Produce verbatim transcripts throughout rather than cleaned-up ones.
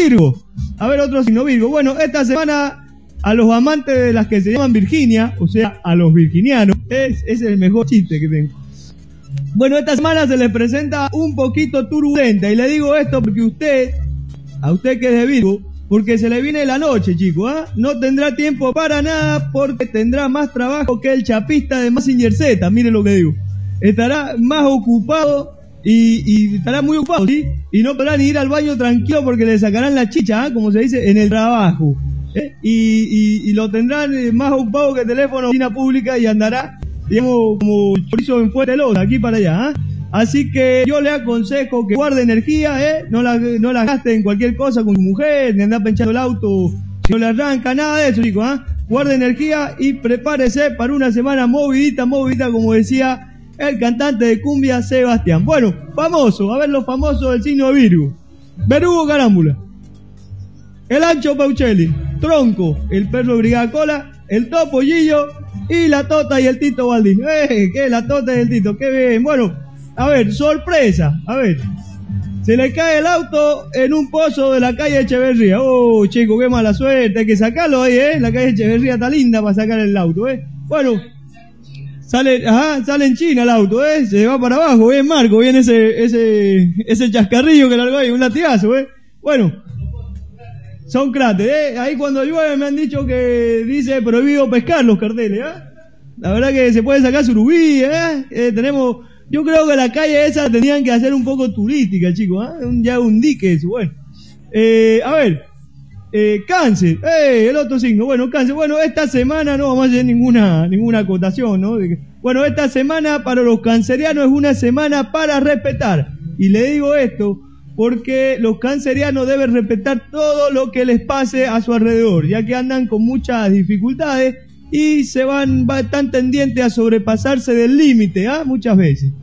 Virgo. A ver, otro signo Virgo. Bueno, esta semana a los amantes de las que se llaman Virginia, o sea, a los virginianos, es, ese es el mejor chiste que tengo. Bueno, esta semana se les presenta un poquito turbulenta, y le digo esto porque usted, a usted que es de Virgo, porque se le viene la noche, chicos, ¿ah? ¿eh? No tendrá tiempo para nada porque tendrá más trabajo que el chapista de Mazinger Z, mire lo que digo. Estará más ocupado y, y estará muy ocupado, ¿sí? Y no podrá ni ir al baño tranquilo porque le sacarán la chicha, ¿eh? Como se dice, en el trabajo. ¿eh? Y, y, y lo tendrán más ocupado que el teléfono de oficina pública y andará, digamos, como chorizo en Fuerte Loza, aquí para allá, ¿eh? Así que yo le aconsejo que guarde energía, ¿eh? No la, no la gaste en cualquier cosa con su mujer, ni andar pinchando el auto, si no le arranca, nada de eso, chicos, ¿eh? Guarde energía y prepárese para una semana movidita, movidita, como decía el cantante de cumbia Sebastián. Bueno, famoso, a ver los famosos del signo de Virgo. Berugo Carámbula, el Ancho Pauchelli, Tronco, el perro Brigada Cola, el Topo Gillo y la Tota y el Tito Baldín. ¡Eh! ¿Qué? La Tota y el Tito, qué bien. Bueno, a ver, sorpresa, a ver. Se le cae el auto en un pozo de la calle Echeverría. Oh, chico, qué mala suerte, hay que sacarlo ahí, ¿eh? La calle Echeverría está linda para sacar el auto, ¿eh? Bueno, sale, ajá, sale en China el auto, ¿eh? Se va para abajo, bien Marco, bien ese, ese, ese chascarrillo que largó ahí, un latigazo, ¿eh? Bueno, son cráteres, ¿eh? Ahí cuando llueve me han dicho que dice prohibido pescar los carteles, ¿eh? La verdad que se puede sacar surubí, ¿eh? eh tenemos, yo creo que la calle esa tenían que hacer un poco turística, chicos, ¿eh? Un, ya un dique eso, bueno. Eh, a ver, eh, Cáncer, eh, el otro signo, bueno, Cáncer, bueno, esta semana no vamos a hacer ninguna, ninguna acotación, ¿no? Bueno, esta semana para los cancerianos es una semana para respetar, y le digo esto porque los cancerianos deben respetar todo lo que les pase a su alrededor, ya que andan con muchas dificultades y se van, van tan tendientes a sobrepasarse del límite, ¿ah? Muchas veces.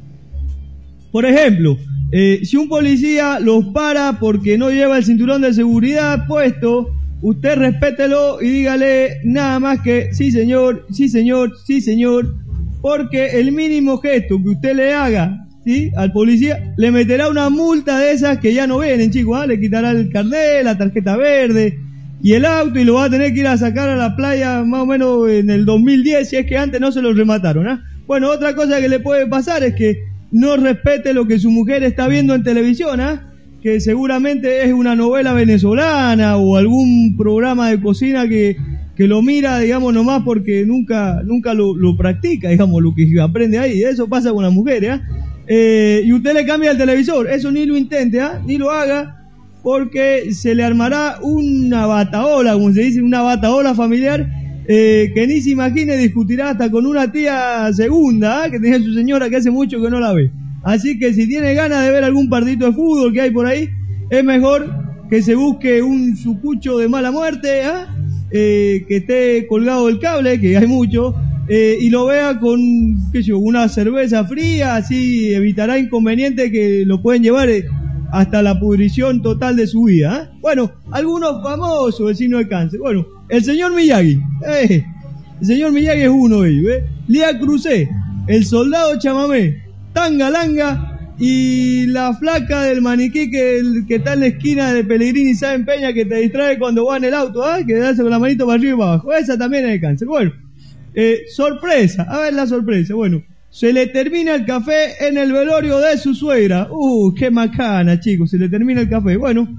Por ejemplo, eh, si un policía los para porque no lleva el cinturón de seguridad puesto, usted respételo y dígale nada más que sí señor, sí señor, sí señor, porque el mínimo gesto que usted le haga, ¿sí?, al policía, le meterá una multa de esas que ya no vienen, chicos, ¿ah? Le quitará el carnet, la tarjeta verde y el auto, y lo va a tener que ir a sacar a la playa más o menos en el dos mil diez, si es que antes no se lo remataron, ¿ah? Bueno, otra cosa que le puede pasar es que no respete lo que su mujer está viendo en televisión, ¿ah? Que seguramente es una novela venezolana o algún programa de cocina que, que lo mira, digamos, nomás porque nunca, nunca lo, lo practica, digamos, lo que aprende ahí. Eso pasa con las mujeres, ¿ah? Eh, y usted le cambia el televisor, eso ni lo intente, ¿ah? Ni lo haga, porque se le armará una bataola, como se dice, una bataola familiar, eh, que ni se imagine, discutirá hasta con una tía segunda, ¿eh? Que tenía su señora que hace mucho que no la ve. Así que si tiene ganas de ver algún partidito de fútbol que hay por ahí, es mejor que se busque un sucucho de mala muerte, ¿eh? Eh, que esté colgado del cable, que hay mucho, eh, y lo vea con, qué sé yo, una cerveza fría, así evitará inconvenientes que lo pueden llevar eh, hasta la pudrición total de su vida, ¿eh? Bueno, algunos famosos del signo de Cáncer. Bueno, el señor Miyagi, eh, el señor Miyagi es uno de ellos, ¿eh? Lía Crucé, el soldado chamamé, Tangalanga y la flaca del maniquí que, que está en la esquina de Pellegrini y Sáenz Peña, que te distrae cuando va en el auto, ¿eh? Que hace con la manito para arriba y para abajo. Esa también es de Cáncer. Bueno, eh, sorpresa, a ver la sorpresa. Bueno, se le termina el café en el velorio de su suegra. Uh, qué macana, chicos, se le termina el café. Bueno,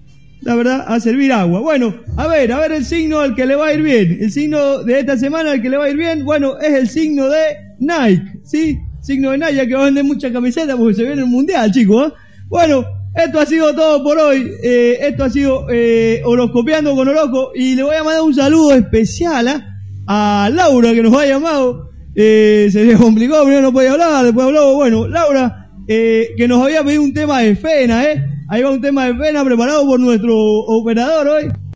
la verdad, a servir agua. Bueno, a ver, a ver el signo al que le va a ir bien. El signo de esta semana al que le va a ir bien, bueno, es el signo de Nike, ¿sí? Signo de Nike, ya que va a vender mucha camiseta porque se viene el mundial, chicos, ¿eh? Bueno, esto ha sido todo por hoy. Eh, esto ha sido eh, Horoscopeando con Oroco, y le voy a mandar un saludo especial ¿eh? a Laura, que nos ha llamado. Eh, se le complicó, primero no podía hablar, después habló. Bueno, Laura, eh, que nos había pedido un tema de Fena, ¿eh? Ahí va un tema de Fena preparado por nuestro operador hoy.